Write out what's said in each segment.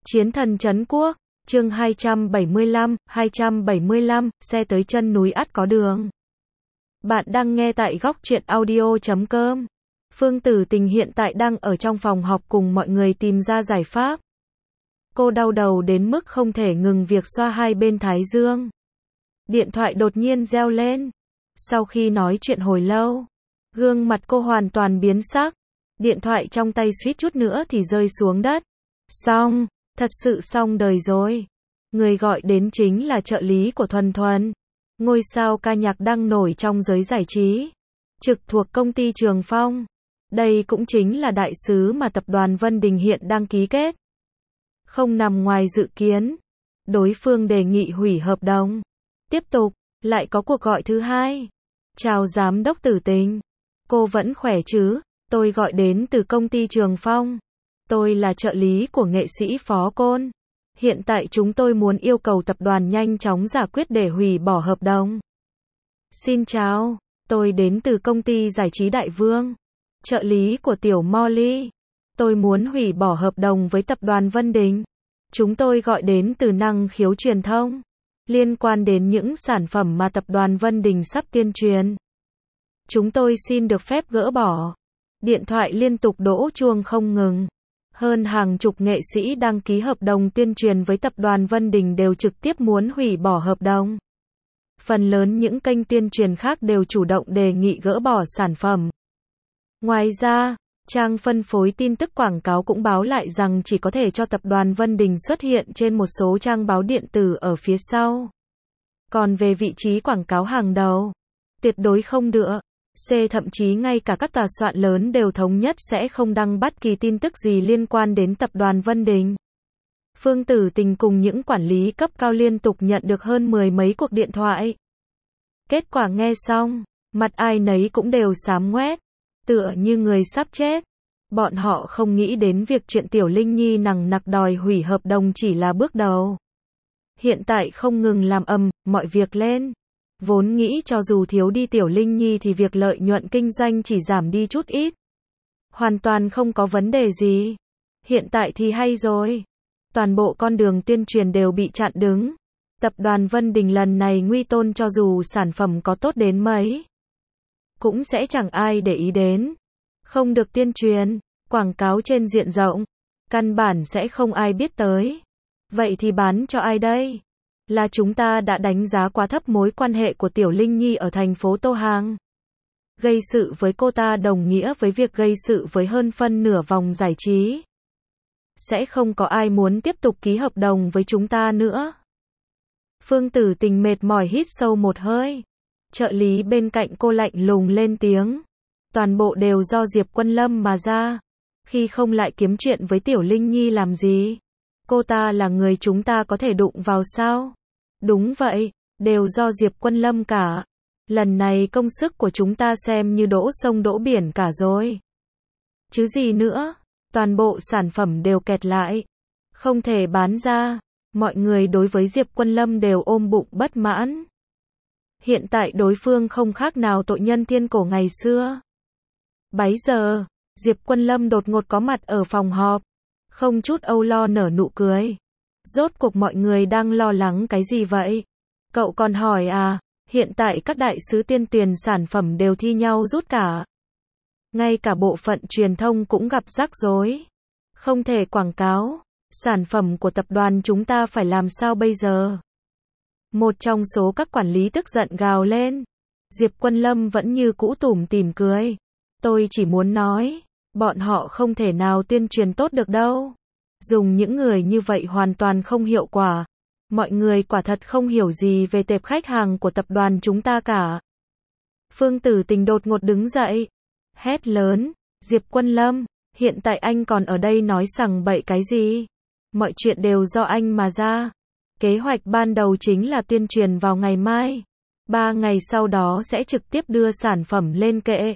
Chiến thần trấn quốc, chương 275, xe tới chân núi ắt có đường. Bạn đang nghe tại góc truyện audio.com. Phương Tử Tình hiện tại đang ở trong phòng họp cùng mọi người tìm ra giải pháp. Cô đau đầu đến mức không thể ngừng việc xoa hai bên thái dương. Điện thoại đột nhiên reo lên. Sau khi nói chuyện hồi lâu, gương mặt cô hoàn toàn biến sắc. Điện thoại trong tay suýt chút nữa thì rơi xuống đất. Xong, thật sự xong đời rồi. Người gọi đến chính là trợ lý của Thuần Thuần, ngôi sao ca nhạc đang nổi trong giới giải trí, trực thuộc công ty Trường Phong. Đây cũng chính là đại sứ mà tập đoàn Vân Đình hiện đang ký kết. Không nằm ngoài dự kiến, đối phương đề nghị hủy hợp đồng. Tiếp tục, lại có cuộc gọi thứ hai. Chào giám đốc Tử Tình. Cô vẫn khỏe chứ? Tôi gọi đến từ công ty Trường Phong. Tôi là trợ lý của nghệ sĩ Phó Côn. Hiện tại chúng tôi muốn yêu cầu tập đoàn nhanh chóng giải quyết để hủy bỏ hợp đồng. Xin chào, tôi đến từ công ty giải trí Đại Vương. Trợ lý của Tiểu Molly. Tôi muốn hủy bỏ hợp đồng với tập đoàn Vân Đình. Chúng tôi gọi đến từ năng khiếu truyền thông, liên quan đến những sản phẩm mà tập đoàn Vân Đình sắp tuyên truyền. Chúng tôi xin được phép gỡ bỏ. Điện thoại liên tục đổ chuông không ngừng. Hơn hàng chục nghệ sĩ đăng ký hợp đồng tuyên truyền với tập đoàn Vân Đình đều trực tiếp muốn hủy bỏ hợp đồng. Phần lớn những kênh tuyên truyền khác đều chủ động đề nghị gỡ bỏ sản phẩm. Ngoài ra, trang phân phối tin tức quảng cáo cũng báo lại rằng chỉ có thể cho tập đoàn Vân Đình xuất hiện trên một số trang báo điện tử ở phía sau. Còn về vị trí quảng cáo hàng đầu, tuyệt đối không được. Thậm chí ngay cả các tòa soạn lớn đều thống nhất sẽ không đăng bất kỳ tin tức gì liên quan đến tập đoàn Vân Đình. Phương Tử Tình cùng những quản lý cấp cao liên tục nhận được hơn 10 mấy cuộc điện thoại. Kết quả nghe xong, mặt ai nấy cũng đều xám ngoét, tựa như người sắp chết. Bọn họ không nghĩ đến việc chuyện Tiểu Linh Nhi nằng nặc đòi hủy hợp đồng chỉ là bước đầu. Hiện tại không ngừng làm ầm mọi việc lên. Vốn nghĩ cho dù thiếu đi Tiểu Linh Nhi thì việc lợi nhuận kinh doanh chỉ giảm đi chút ít. Hoàn toàn không có vấn đề gì. Hiện tại thì hay rồi. Toàn bộ con đường tuyên truyền đều bị chặn đứng. Tập đoàn Vân Đình lần này nguy tôn cho dù sản phẩm có tốt đến mấy, cũng sẽ chẳng ai để ý đến. Không được tuyên truyền, quảng cáo trên diện rộng. Căn bản sẽ không ai biết tới. Vậy thì bán cho ai đây? Là chúng ta đã đánh giá quá thấp mối quan hệ của Tiểu Linh Nhi ở thành phố Tô Hàng. Gây sự với cô ta đồng nghĩa với việc gây sự với hơn phân nửa vòng giải trí. Sẽ không có ai muốn tiếp tục ký hợp đồng với chúng ta nữa. Phương Tử Tình mệt mỏi hít sâu một hơi. Trợ lý bên cạnh cô lạnh lùng lên tiếng. Toàn bộ đều do Diệp Quân Lâm mà ra. Khi không lại kiếm chuyện với Tiểu Linh Nhi làm gì? Cô ta là người chúng ta có thể đụng vào sao? Đúng vậy, đều do Diệp Quân Lâm cả. Lần này công sức của chúng ta xem như đỗ sông đỗ biển cả rồi. Chứ gì nữa, toàn bộ sản phẩm đều kẹt lại. Không thể bán ra. Mọi người đối với Diệp Quân Lâm đều ôm bụng bất mãn. Hiện tại đối phương không khác nào tội nhân thiên cổ ngày xưa. Bấy giờ, Diệp Quân Lâm đột ngột có mặt ở phòng họp. Không chút âu lo nở nụ cười. Rốt cuộc mọi người đang lo lắng cái gì vậy? Cậu còn hỏi à, hiện tại các đại sứ tuyên truyền sản phẩm đều thi nhau rút cả. Ngay cả bộ phận truyền thông cũng gặp rắc rối. Không thể quảng cáo. Sản phẩm của tập đoàn chúng ta phải làm sao bây giờ? Một trong số các quản lý tức giận gào lên. Diệp Quân Lâm vẫn như cũ tủm tỉm cười. Tôi chỉ muốn nói, bọn họ không thể nào tuyên truyền tốt được đâu. Dùng những người như vậy hoàn toàn không hiệu quả. Mọi người quả thật không hiểu gì về tệp khách hàng của tập đoàn chúng ta cả. Phương Tử Tình đột ngột đứng dậy. Hét lớn, Diệp Quân Lâm, hiện tại anh còn ở đây nói sằng bậy cái gì? Mọi chuyện đều do anh mà ra. Kế hoạch ban đầu chính là tuyên truyền vào ngày mai. 3 ngày sau đó sẽ trực tiếp đưa sản phẩm lên kệ.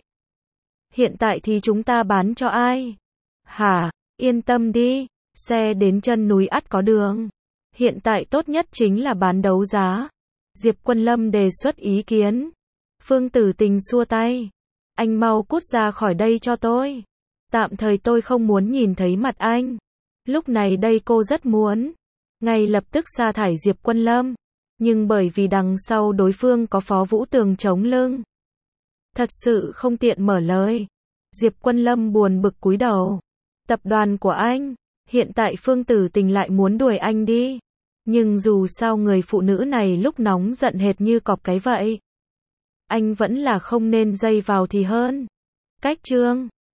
Hiện tại thì chúng ta bán cho ai? Hả, yên tâm đi. Xe đến chân núi ắt có đường. Hiện tại tốt nhất chính là bán đấu giá. Diệp Quân Lâm đề xuất ý kiến. Phương Tử Tình xua tay. Anh mau cút ra khỏi đây cho tôi. Tạm thời tôi không muốn nhìn thấy mặt anh. Lúc này đây cô rất muốn ngay lập tức sa thải Diệp Quân Lâm, nhưng bởi vì đằng sau đối phương có Phó Vũ Tường chống lưng, thật sự không tiện mở lời. Diệp Quân Lâm buồn bực cúi đầu. Tập đoàn của anh, hiện tại Phương Tử Tình lại muốn đuổi anh đi. Nhưng dù sao người phụ nữ này lúc nóng giận hệt như cọp cái vậy. Anh vẫn là không nên dây vào thì hơn. Cách chương